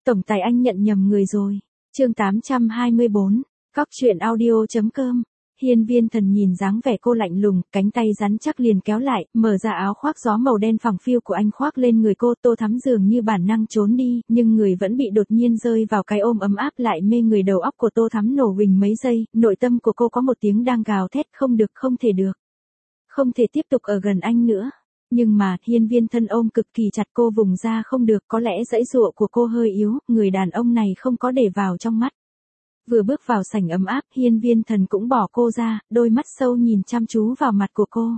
Tổng tài anh nhận nhầm người rồi. Chương 824, Cóc truyện audio.com. Hiên Viên Thần nhìn dáng vẻ cô lạnh lùng, cánh tay rắn chắc liền kéo lại, mở ra áo khoác gió màu đen phẳng phiu của anh khoác lên người cô. Tô Thắm dường như bản năng trốn đi, nhưng người vẫn bị đột nhiên rơi vào cái ôm ấm áp lại mê người. Đầu óc của Tô Thắm nổ huỳnh mấy giây, nội tâm của cô có một tiếng đang gào thét, không được, không thể được. Không thể tiếp tục ở gần anh nữa. Nhưng mà, Hiên Viên Thần ôm cực kỳ chặt cô, vùng ra không được, có lẽ giãy giụa của cô hơi yếu, người đàn ông này không có để vào trong mắt. Vừa bước vào sảnh ấm áp, Hiên Viên Thần cũng bỏ cô ra, đôi mắt sâu nhìn chăm chú vào mặt của cô.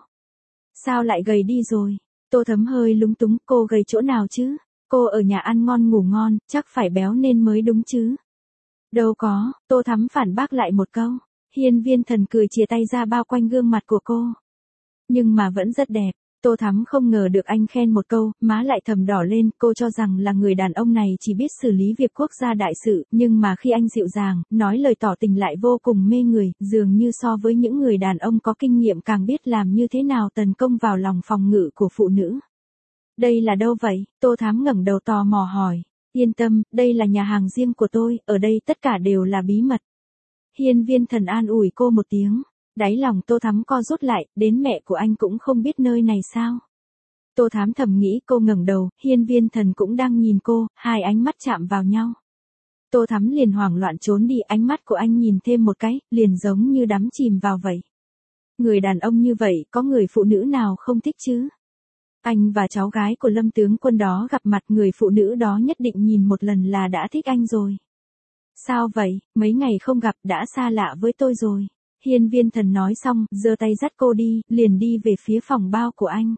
Sao lại gầy đi rồi? Tô Thắm hơi lúng túng, cô gầy chỗ nào chứ? Cô ở nhà ăn ngon ngủ ngon, chắc phải béo nên mới đúng chứ? Đâu có, Tô Thắm phản bác lại một câu. Hiên Viên Thần cười chìa tay ra bao quanh gương mặt của cô. Nhưng mà vẫn rất đẹp. Tô Thắm không ngờ được anh khen một câu, má lại thầm đỏ lên. Cô cho rằng là người đàn ông này chỉ biết xử lý việc quốc gia đại sự, nhưng mà khi anh dịu dàng, nói lời tỏ tình lại vô cùng mê người, dường như so với những người đàn ông có kinh nghiệm càng biết làm như thế nào tấn công vào lòng phòng ngự của phụ nữ. Đây là đâu vậy? Tô Thắm ngẩng đầu tò mò hỏi. Yên tâm, đây là nhà hàng riêng của tôi, ở đây tất cả đều là bí mật. Hiên Viên Thần an ủi cô một tiếng. Đáy lòng Tô Thắm co rút lại, đến mẹ của anh cũng không biết nơi này sao? Tô Thắm thầm nghĩ. Cô ngẩng đầu, Hiên Viên Thần cũng đang nhìn cô, hai ánh mắt chạm vào nhau. Tô Thắm liền hoảng loạn trốn đi, ánh mắt của anh nhìn thêm một cái, liền giống như đắm chìm vào vậy. Người đàn ông như vậy, có người phụ nữ nào không thích chứ? Anh và cháu gái của Lâm tướng quân đó gặp mặt, người phụ nữ đó nhất định nhìn một lần là đã thích anh rồi. Sao vậy, mấy ngày không gặp đã xa lạ với tôi rồi. Hiên Viên Thần nói xong, giơ tay dắt cô đi, liền đi về phía phòng bao của anh.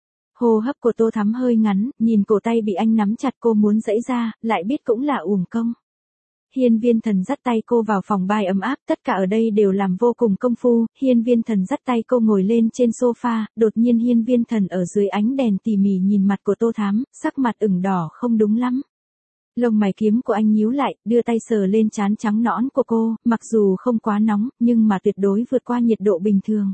Hô hấp của Tô Thắm hơi ngắn, nhìn cổ tay bị anh nắm chặt, cô muốn giãy ra, lại biết cũng là uổng công. Hiên Viên Thần dắt tay cô vào phòng bay ấm áp, tất cả ở đây đều làm vô cùng công phu. Hiên Viên Thần dắt tay cô ngồi lên trên sofa, đột nhiên Hiên Viên Thần ở dưới ánh đèn tỉ mỉ nhìn mặt của Tô Thắm, sắc mặt ửng đỏ không đúng lắm. Lông mày kiếm của anh nhíu lại, đưa tay sờ lên trán trắng nõn của cô, mặc dù không quá nóng, nhưng mà tuyệt đối vượt qua nhiệt độ bình thường.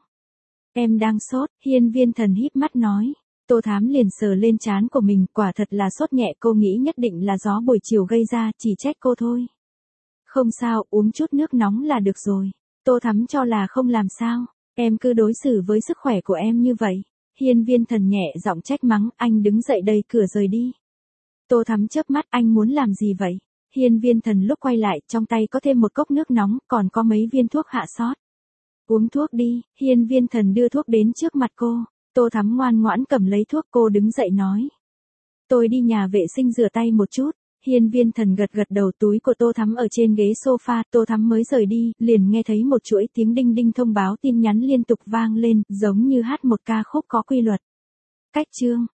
Em đang sốt, Hiên Viên Thần híp mắt nói. Tô Thắm liền sờ lên trán của mình, quả thật là sốt nhẹ, cô nghĩ nhất định là gió buổi chiều gây ra, chỉ trách cô thôi. Không sao, uống chút nước nóng là được rồi. Tô Thắm cho là không làm sao, em cứ đối xử với sức khỏe của em như vậy. Hiên Viên Thần nhẹ giọng trách mắng, anh đứng dậy đẩy cửa rời đi. Tô Thắm chớp mắt, anh muốn làm gì vậy? Hiên Viên Thần lúc quay lại, trong tay có thêm một cốc nước nóng, còn có mấy viên thuốc hạ sốt. Uống thuốc đi, Hiên Viên Thần đưa thuốc đến trước mặt cô. Tô Thắm ngoan ngoãn cầm lấy thuốc, cô đứng dậy nói. Tôi đi nhà vệ sinh rửa tay một chút. Hiên Viên Thần gật gật đầu, túi của Tô Thắm ở trên ghế sofa, Tô Thắm mới rời đi, liền nghe thấy một chuỗi tiếng đinh đinh thông báo tin nhắn liên tục vang lên, giống như hát một ca khúc có quy luật. Cách chương.